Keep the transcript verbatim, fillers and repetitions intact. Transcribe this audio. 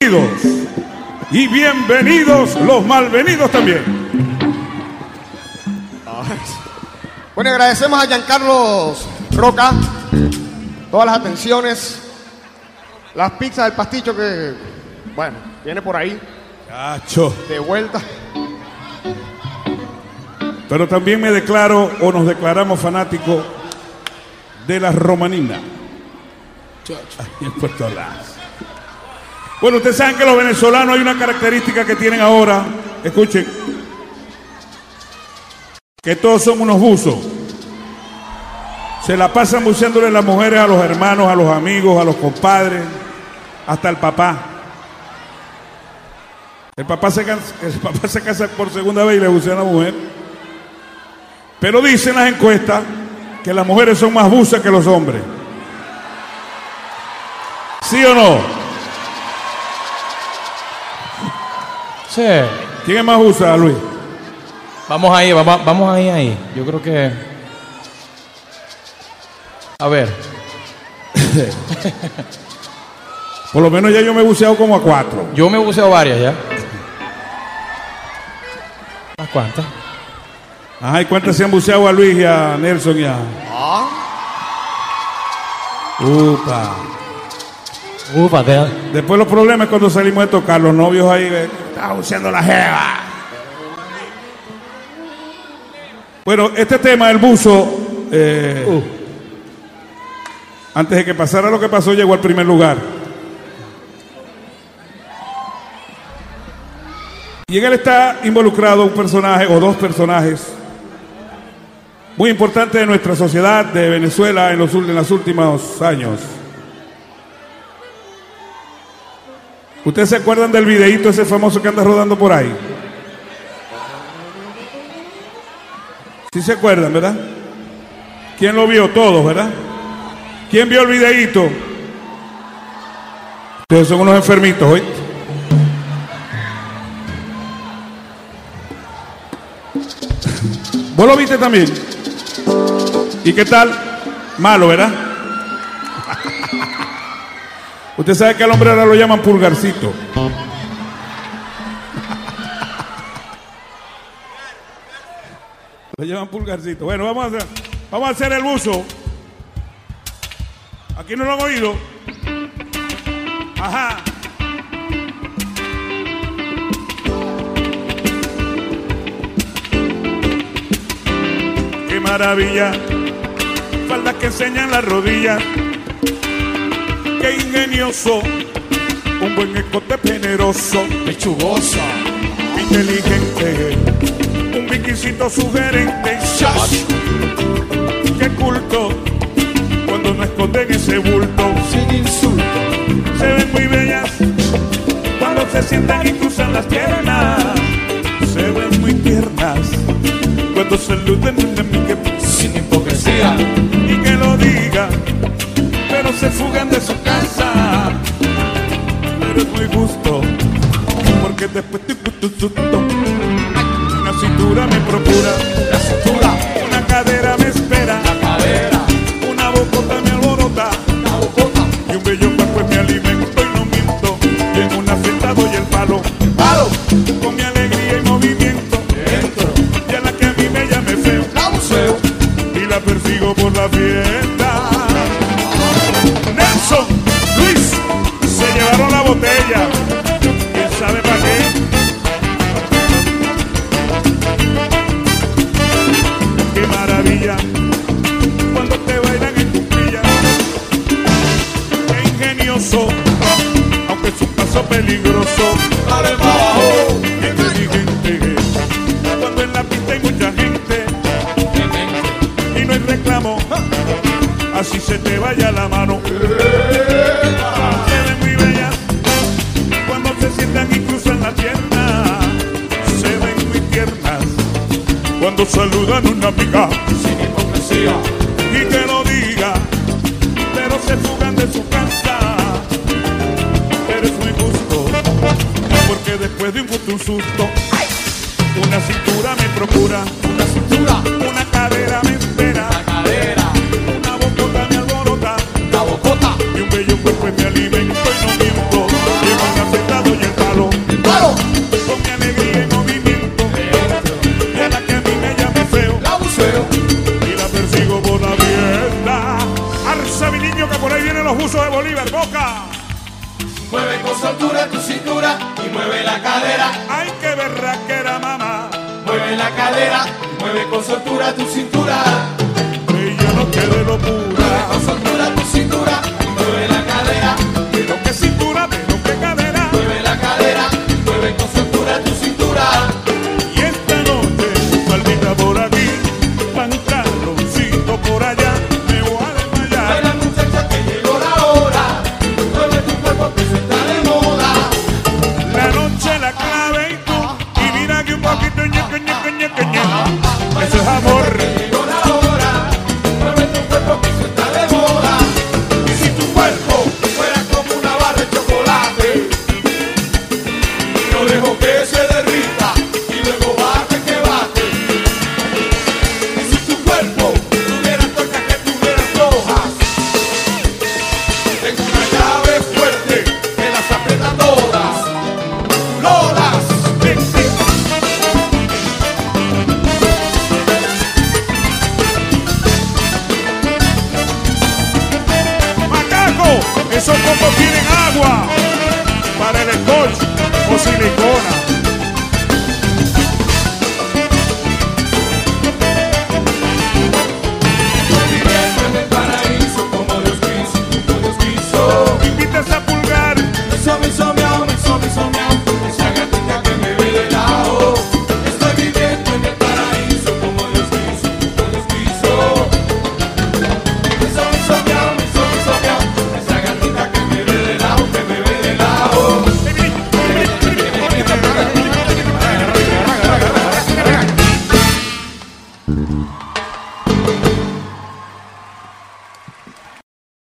Y bienvenidos los malvenidos también. Bueno, agradecemos a Giancarlos Roca todas las atenciones, las pizzas del pasticho que, bueno, viene por ahí. Cacho. De vuelta. Pero también me declaro o nos declaramos fanáticos de la romanina. Aquí en Puerto Ordaz. Bueno, ustedes saben que los venezolanos hay una característica que tienen ahora. Escuchen. Que todos son unos buzos. Se la pasan buceándole las mujeres a los hermanos, a los amigos, a los compadres, hasta el papá. El papá se casa, el papá se casa por segunda vez y le bucea a la mujer. Pero dicen las encuestas que las mujeres son más buzas que los hombres. ¿Sí o no? Sí. ¿Quién es más buza, Luis? Vamos ahí, vamos, vamos ahí, ahí. Yo creo que... A ver. Por lo menos ya yo me he buceado como a cuatro. Yo me he buceado varias ya. ¿Unas cuantas? Ajá, ¿y cuántas se han buceado a Luis y a Nelson y a...? Ah. Upa. Upa, te... Después los problemas cuando salimos de tocar, los novios ahí, eh, está buceando la jeva. Bueno, este tema del buzo, eh, uh. antes de que pasara lo que pasó, llegó al primer lugar. Y en él está involucrado un personaje o dos personajes muy importantes de nuestra sociedad de Venezuela en los, en los últimos años. ¿Ustedes se acuerdan del videíto ese famoso que anda rodando por ahí? ¿Sí se acuerdan, verdad? ¿Quién lo vio? Todos, ¿verdad? ¿Quién vio el videíto? Ustedes son unos enfermitos, ¿oíste? ¿Vos lo viste también? ¿Y qué tal? Malo, ¿verdad? Usted sabe que al hombre ahora lo llaman pulgarcito. Lo llaman pulgarcito. Bueno, vamos a hacer, vamos a hacer el buzo. Aquí no lo han oído. Ajá. Qué maravilla. Faldas que enseñan las rodillas. Qué ingenioso, un buen escote generoso, pechugoso, inteligente, un biquicito sugerente, Shush. Qué culto, cuando no esconden ese bulto, sin insulto, se ven muy bellas, cuando se sientan y cruzan las piernas, se ven muy tiernas, cuando saluden una amiga, sin hipocresía, y que lo diga. Pero se fugan de su casa. Pero es muy justo, porque después te gusto susto. Una cintura me procura, la cintura, una cadera me espera, la cadera, una bocota me alborota, la bocota, y un bello cuerpo me alimento y no miento. Y en una fiesta doy el palo, el palo, con mi alegría y movimiento. Entro, y a la que a mí me llame feo, la buceo, y la persigo por la fiesta. Nelson, Luis, se llevaron la botella. ¿Quién sabe para qué? Qué maravilla cuando te bailan en cuclillas. Qué ingenioso, aunque es un paso peligroso. dale para abajo, Qué inteligente, cuando en la pista hay mucha gente y no hay reclamo. Así se te vaya la mano. Se ven muy bellas cuando se sientan y cruzan la pierna. Se ven muy tiernas cuando saludan una amiga. sin hipocresía, Y que lo diga, pero se fugan de su casa. Pero es muy justo, porque después de un gusto un susto, una cintura me procura, una cintura, una cadera me espera, la cadera, me alborota, la bocota, y un bello cuerpo me alimento y no miento. Y en una fiesta con soltura tu cintura y mueve la cadera. Ay, qué berraquera, mamá. Mueve la cadera, mueve con soltura tu cintura. Que yo no quede locura. Mueve con soltura tu cintura y mueve la cadera. Pero que cintura, pero que cadera. Mueve la cadera, mueve con soltura tu cintura. Y esta noche, maldita por aquí, pantaloncito por allá, me voy a desmayar. Baila muchacha que llegó la hora, mueve tu cuerpo que se está de moda. La noche la clave y tú, y mira que un poquito ñeque, ñeque, ñeque, ñeque. Eso es amor. Llegó la hora, mueve tu cuerpo que se está de moda. Y si tu cuerpo fuera como una barra de chocolate, no dejo que se derrita y luego bate que bate. Y si tu cuerpo tuviera tuercas que tuvieran flojas, tengo una llave fuerte que las aprieta todas. Lolas, tic, tic. Macaco, esos copos tienen agua para el scotch o silicona. Viviendo en el paraíso como Dios quiso, como Dios quiso. Me invitas a pulgar, Miso, miso, miau, miso, miso, miau. Esa gatita que me ve de lado. Estoy viviendo en el paraíso como Dios quiso, como Dios quiso. Miso, miso, miau, miso, miso, miau. Esa gatita que me ve de lado, que me ve de lado. Venga.